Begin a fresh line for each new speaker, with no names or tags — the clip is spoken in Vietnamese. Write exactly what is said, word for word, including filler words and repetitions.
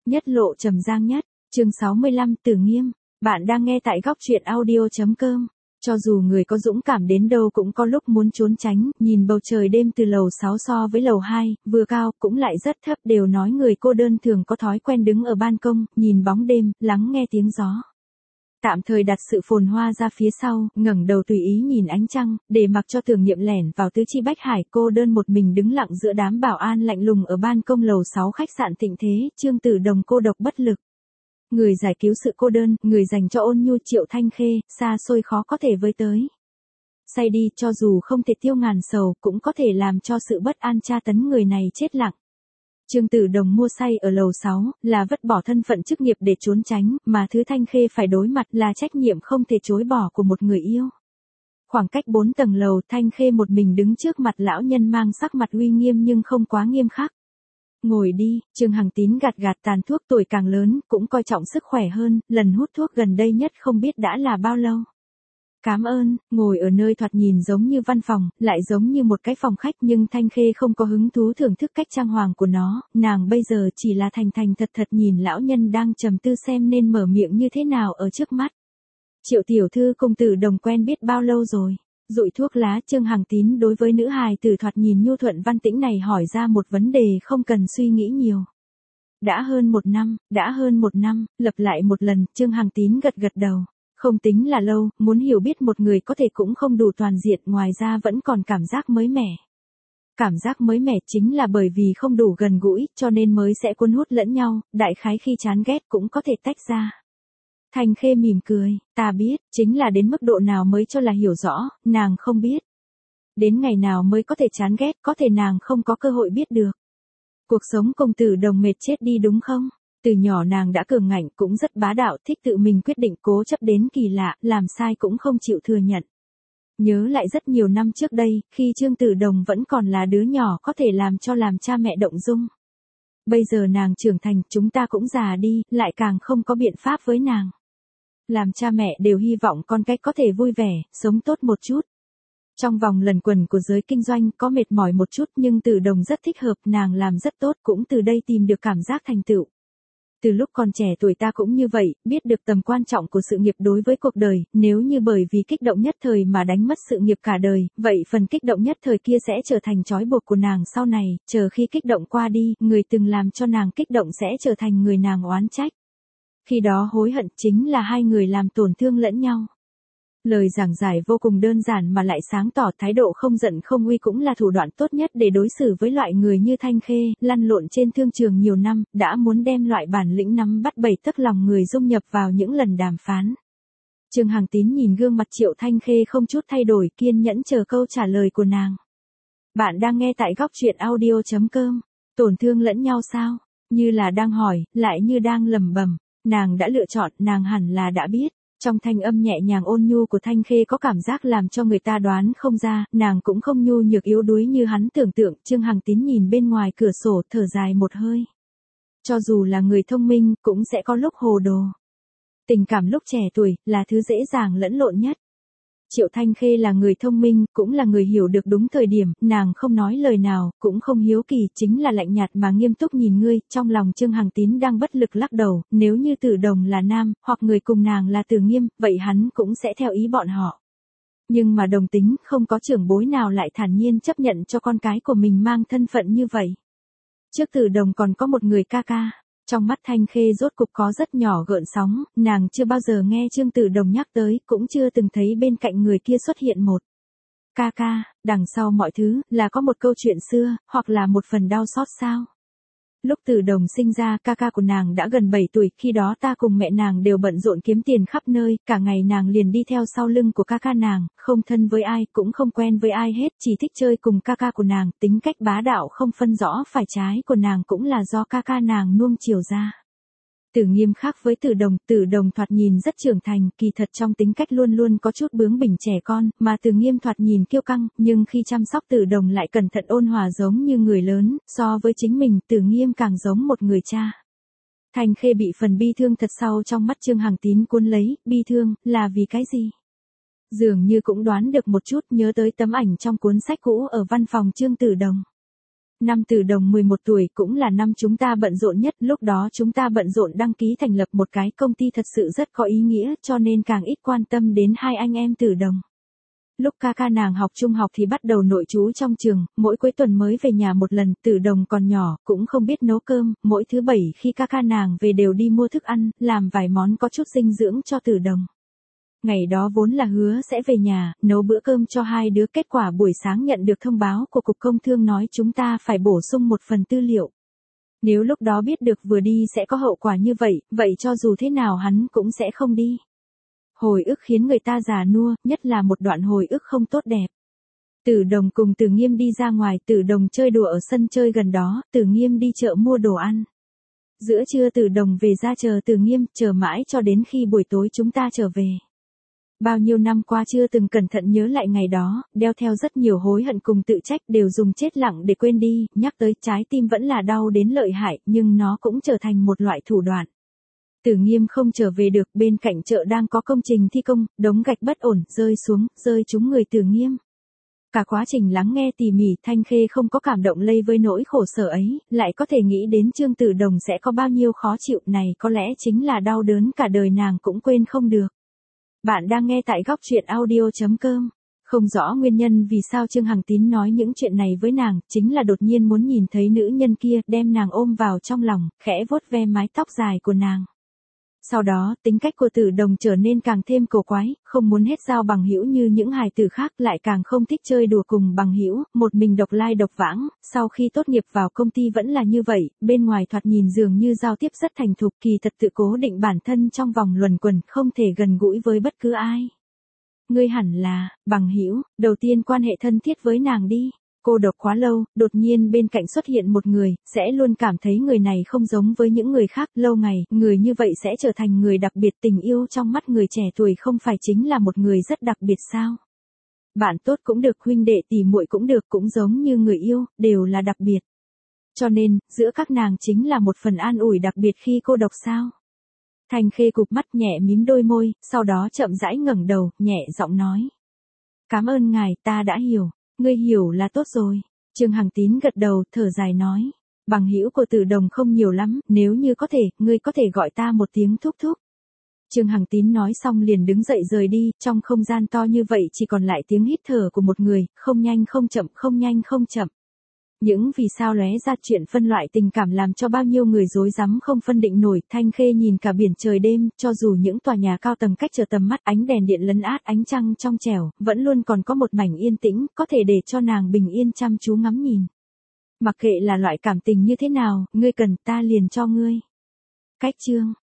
Nhất lộ trầm giang nhất, chương sáu mươi lăm Tử Nghiêm, bạn đang nghe tại góc truyện audio.com. Cho dù người có dũng cảm đến đâu cũng có lúc muốn trốn tránh, nhìn bầu trời đêm từ lầu sáu so với lầu hai, vừa cao cũng lại rất thấp, đều nói người cô đơn thường có thói quen đứng ở ban công, nhìn bóng đêm, lắng nghe tiếng gió. Tạm thời đặt sự phồn hoa ra phía sau, ngẩng đầu tùy ý nhìn ánh trăng, để mặc cho Tưởng Niệm lẻn vào tứ chi bách hải, cô đơn một mình đứng lặng giữa đám bảo an lạnh lùng ở ban công lầu sáu khách sạn Thịnh Thế, Trương Tử Đồng cô độc bất lực. Người giải cứu sự cô đơn, người dành cho ôn nhu Triệu Thanh Khê, xa xôi khó có thể với tới. Say đi, cho dù không thể tiêu ngàn sầu, cũng có thể làm cho sự bất an tra tấn người này chết lặng. Trương Tử Đồng mua say ở lầu sáu, là vứt bỏ thân phận chức nghiệp để trốn tránh, mà thứ Thanh Khê phải đối mặt là trách nhiệm không thể chối bỏ của một người yêu. Khoảng cách bốn tầng lầu, Thanh Khê một mình đứng trước mặt lão nhân mang sắc mặt uy nghiêm nhưng không quá nghiêm khắc. Ngồi đi, Trương Hằng Tín gạt gạt tàn thuốc, tuổi càng lớn, cũng coi trọng sức khỏe hơn, lần hút thuốc gần đây nhất không biết đã là bao lâu. Cảm ơn, ngồi ở nơi thoạt nhìn giống như văn phòng, lại giống như một cái phòng khách, nhưng Thanh Khê không có hứng thú thưởng thức cách trang hoàng của nó, nàng bây giờ chỉ là thành thành thật thật nhìn lão nhân đang trầm tư xem nên mở miệng như thế nào ở trước mắt. Triệu tiểu thư cùng Tử Đồng quen biết bao lâu rồi? Dụi thuốc lá, Trương Hằng Tín đối với nữ hài tử thoạt nhìn nhu thuận văn tĩnh này hỏi ra một vấn đề không cần suy nghĩ nhiều. Đã hơn một năm, đã hơn một năm, lặp lại một lần, Trương Hằng Tín gật gật đầu. Không tính là lâu, muốn hiểu biết một người có thể cũng không đủ toàn diện, ngoài ra vẫn còn cảm giác mới mẻ. Cảm giác mới mẻ chính là bởi vì không đủ gần gũi, cho nên mới sẽ cuốn hút lẫn nhau, đại khái khi chán ghét cũng có thể tách ra. Thanh Khê mỉm cười, ta biết, chính là đến mức độ nào mới cho là hiểu rõ, nàng không biết. Đến ngày nào mới có thể chán ghét, có thể nàng không có cơ hội biết được. Cuộc sống cùng Tử Đồng mệt chết đi đúng không? Từ nhỏ nàng đã cường ngạnh, cũng rất bá đạo, thích tự mình quyết định, cố chấp đến kỳ lạ, làm sai cũng không chịu thừa nhận. Nhớ lại rất nhiều năm trước đây, khi Trương Tử Đồng vẫn còn là đứa nhỏ có thể làm cho làm cha mẹ động dung. Bây giờ nàng trưởng thành, chúng ta cũng già đi, lại càng không có biện pháp với nàng. Làm cha mẹ đều hy vọng con cái có thể vui vẻ, sống tốt một chút. Trong vòng lần quần của giới kinh doanh có mệt mỏi một chút, nhưng Tử Đồng rất thích hợp, nàng làm rất tốt, cũng từ đây tìm được cảm giác thành tựu. Từ lúc còn trẻ tuổi ta cũng như vậy, biết được tầm quan trọng của sự nghiệp đối với cuộc đời, nếu như bởi vì kích động nhất thời mà đánh mất sự nghiệp cả đời, vậy phần kích động nhất thời kia sẽ trở thành trói buộc của nàng sau này, chờ khi kích động qua đi, người từng làm cho nàng kích động sẽ trở thành người nàng oán trách. Khi đó hối hận chính là hai người làm tổn thương lẫn nhau. Lời giảng giải vô cùng đơn giản mà lại sáng tỏ, thái độ không giận không uy cũng là thủ đoạn tốt nhất để đối xử với loại người như Thanh Khê, lăn lộn trên thương trường nhiều năm, đã muốn đem loại bản lĩnh nắm bắt bảy tấc lòng người dung nhập vào những lần đàm phán. Trương Hằng Tín nhìn gương mặt Triệu Thanh Khê không chút thay đổi, kiên nhẫn chờ câu trả lời của nàng. Bạn đang nghe tại góc truyện audio.com, tổn thương lẫn nhau sao? Như là đang hỏi, lại như đang lẩm bẩm. Nàng đã lựa chọn, nàng hẳn là đã biết. Trong thanh âm nhẹ nhàng ôn nhu của Thanh Khê có cảm giác làm cho người ta đoán không ra, nàng cũng không nhu nhược yếu đuối như hắn tưởng tượng. Trương Hằng Tín nhìn bên ngoài cửa sổ, thở dài một hơi. Cho dù là người thông minh, cũng sẽ có lúc hồ đồ. Tình cảm lúc trẻ tuổi, là thứ dễ dàng lẫn lộn nhất. Triệu Thanh Khê là người thông minh, cũng là người hiểu được đúng thời điểm, nàng không nói lời nào, cũng không hiếu kỳ, chính là lạnh nhạt mà nghiêm túc nhìn ngươi. Trong lòng Trương Hằng Tín đang bất lực lắc đầu, nếu như Tử Đồng là nam, hoặc người cùng nàng là Tử Nghiêm, vậy hắn cũng sẽ theo ý bọn họ. Nhưng mà đồng tính, không có trưởng bối nào lại thản nhiên chấp nhận cho con cái của mình mang thân phận như vậy. Trước Tử Đồng còn có một người ca ca. Trong mắt Thanh Khê rốt cục có rất nhỏ gợn sóng, nàng chưa bao giờ nghe Trương Tử Đồng nhắc tới, cũng chưa từng thấy bên cạnh người kia xuất hiện một ca ca, đằng sau mọi thứ, là có một câu chuyện xưa, hoặc là một phần đau xót sao. Lúc Tử Đồng sinh ra, ca ca của nàng đã gần bảy tuổi, khi đó ta cùng mẹ nàng đều bận rộn kiếm tiền khắp nơi, cả ngày nàng liền đi theo sau lưng của ca ca nàng, không thân với ai, cũng không quen với ai hết, chỉ thích chơi cùng ca ca của nàng, tính cách bá đạo không phân rõ phải trái của nàng cũng là do ca ca nàng nuông chiều ra. Tử Nghiêm khác với Tử Đồng, Tử Đồng thoạt nhìn rất trưởng thành, kỳ thật trong tính cách luôn luôn có chút bướng bỉnh trẻ con, mà Tử Nghiêm thoạt nhìn kiêu căng, nhưng khi chăm sóc Tử Đồng lại cẩn thận ôn hòa giống như người lớn, so với chính mình, Tử Nghiêm càng giống một người cha. Thanh Khê bị phần bi thương thật sâu trong mắt Trương Hằng Tín cuốn lấy, bi thương, là vì cái gì? Dường như cũng đoán được một chút, nhớ tới tấm ảnh trong cuốn sách cũ ở văn phòng Trương Tử Đồng. Năm Tử Đồng mười một tuổi cũng là năm chúng ta bận rộn nhất, lúc đó chúng ta bận rộn đăng ký thành lập một cái công ty thật sự rất có ý nghĩa, cho nên càng ít quan tâm đến hai anh em Tử Đồng. Lúc ca ca nàng học trung học thì bắt đầu nội trú trong trường, mỗi cuối tuần mới về nhà một lần, Tử Đồng còn nhỏ, cũng không biết nấu cơm, mỗi thứ bảy khi ca ca nàng về đều đi mua thức ăn, làm vài món có chút dinh dưỡng cho Tử Đồng. Ngày đó vốn là hứa sẽ về nhà, nấu bữa cơm cho hai đứa, kết quả buổi sáng nhận được thông báo của Cục Công Thương nói chúng ta phải bổ sung một phần tư liệu. Nếu lúc đó biết được vừa đi sẽ có hậu quả như vậy, vậy cho dù thế nào hắn cũng sẽ không đi. Hồi ức khiến người ta già nua, nhất là một đoạn hồi ức không tốt đẹp. Tử Đồng cùng Tử Nghiêm đi ra ngoài, Tử Đồng chơi đùa ở sân chơi gần đó, Tử Nghiêm đi chợ mua đồ ăn. Giữa trưa Tử Đồng về ra chờ Tử Nghiêm, chờ mãi cho đến khi buổi tối chúng ta trở về. Bao nhiêu năm qua chưa từng cẩn thận nhớ lại ngày đó, đeo theo rất nhiều hối hận cùng tự trách, đều dùng chết lặng để quên đi, nhắc tới trái tim vẫn là đau đến lợi hại, nhưng nó cũng trở thành một loại thủ đoạn. Tử Nghiêm không trở về được, bên cạnh chợ đang có công trình thi công, đống gạch bất ổn, rơi xuống, rơi trúng người Tử Nghiêm. Cả quá trình lắng nghe tỉ mỉ, Thanh Khê không có cảm động lây với nỗi khổ sở ấy, lại có thể nghĩ đến Trương Tử Đồng sẽ có bao nhiêu khó chịu, này có lẽ chính là đau đớn cả đời nàng cũng quên không được. Bạn đang nghe tại góc truyện audio chấm com. Không rõ nguyên nhân vì sao Trương Hằng Tín nói những chuyện này với nàng, chính là đột nhiên muốn nhìn thấy nữ nhân kia, đem nàng ôm vào trong lòng, khẽ vuốt ve mái tóc dài của nàng. Sau đó, tính cách của Tử Đồng trở nên càng thêm cổ quái, không muốn hết giao bằng hữu như những hài tử khác, lại càng không thích chơi đùa cùng bằng hữu, một mình độc lai độc vãng, sau khi tốt nghiệp vào công ty vẫn là như vậy, bên ngoài thoạt nhìn dường như giao tiếp rất thành thục, kỳ thật tự cố định bản thân trong vòng luẩn quẩn, không thể gần gũi với bất cứ ai. Ngươi hẳn là, bằng hữu, đầu tiên quan hệ thân thiết với nàng đi. Cô độc quá lâu, đột nhiên bên cạnh xuất hiện một người, sẽ luôn cảm thấy người này không giống với những người khác, lâu ngày, người như vậy sẽ trở thành người đặc biệt, tình yêu trong mắt người trẻ tuổi không phải chính là một người rất đặc biệt sao? Bạn tốt cũng được, huynh đệ tỉ muội cũng được, cũng giống như người yêu, đều là đặc biệt. Cho nên, giữa các nàng chính là một phần an ủi đặc biệt khi cô độc sao? Thanh Khê cụp mắt nhẹ mím đôi môi, sau đó chậm rãi ngẩng đầu, nhẹ giọng nói. Cảm ơn ngài, ta đã hiểu. Ngươi hiểu là tốt rồi. Trương Hằng Tín gật đầu, thở dài nói. Bằng hữu của Tử Đồng không nhiều lắm, nếu như có thể, ngươi có thể gọi ta một tiếng thúc thúc. Trương Hằng Tín nói xong liền đứng dậy rời đi, trong không gian to như vậy chỉ còn lại tiếng hít thở của một người, không nhanh không chậm, không nhanh không chậm. Những vì sao lóe ra chuyện phân loại tình cảm làm cho bao nhiêu người rối rắm không phân định nổi. Thanh Khê nhìn cả biển trời đêm, cho dù những tòa nhà cao tầng cách trở tầm mắt, ánh đèn điện lấn át ánh trăng trong trẻo, vẫn luôn còn có một mảnh yên tĩnh, có thể để cho nàng bình yên chăm chú ngắm nhìn. Mặc kệ là loại cảm tình như thế nào, ngươi cần ta liền cho ngươi. Cách chương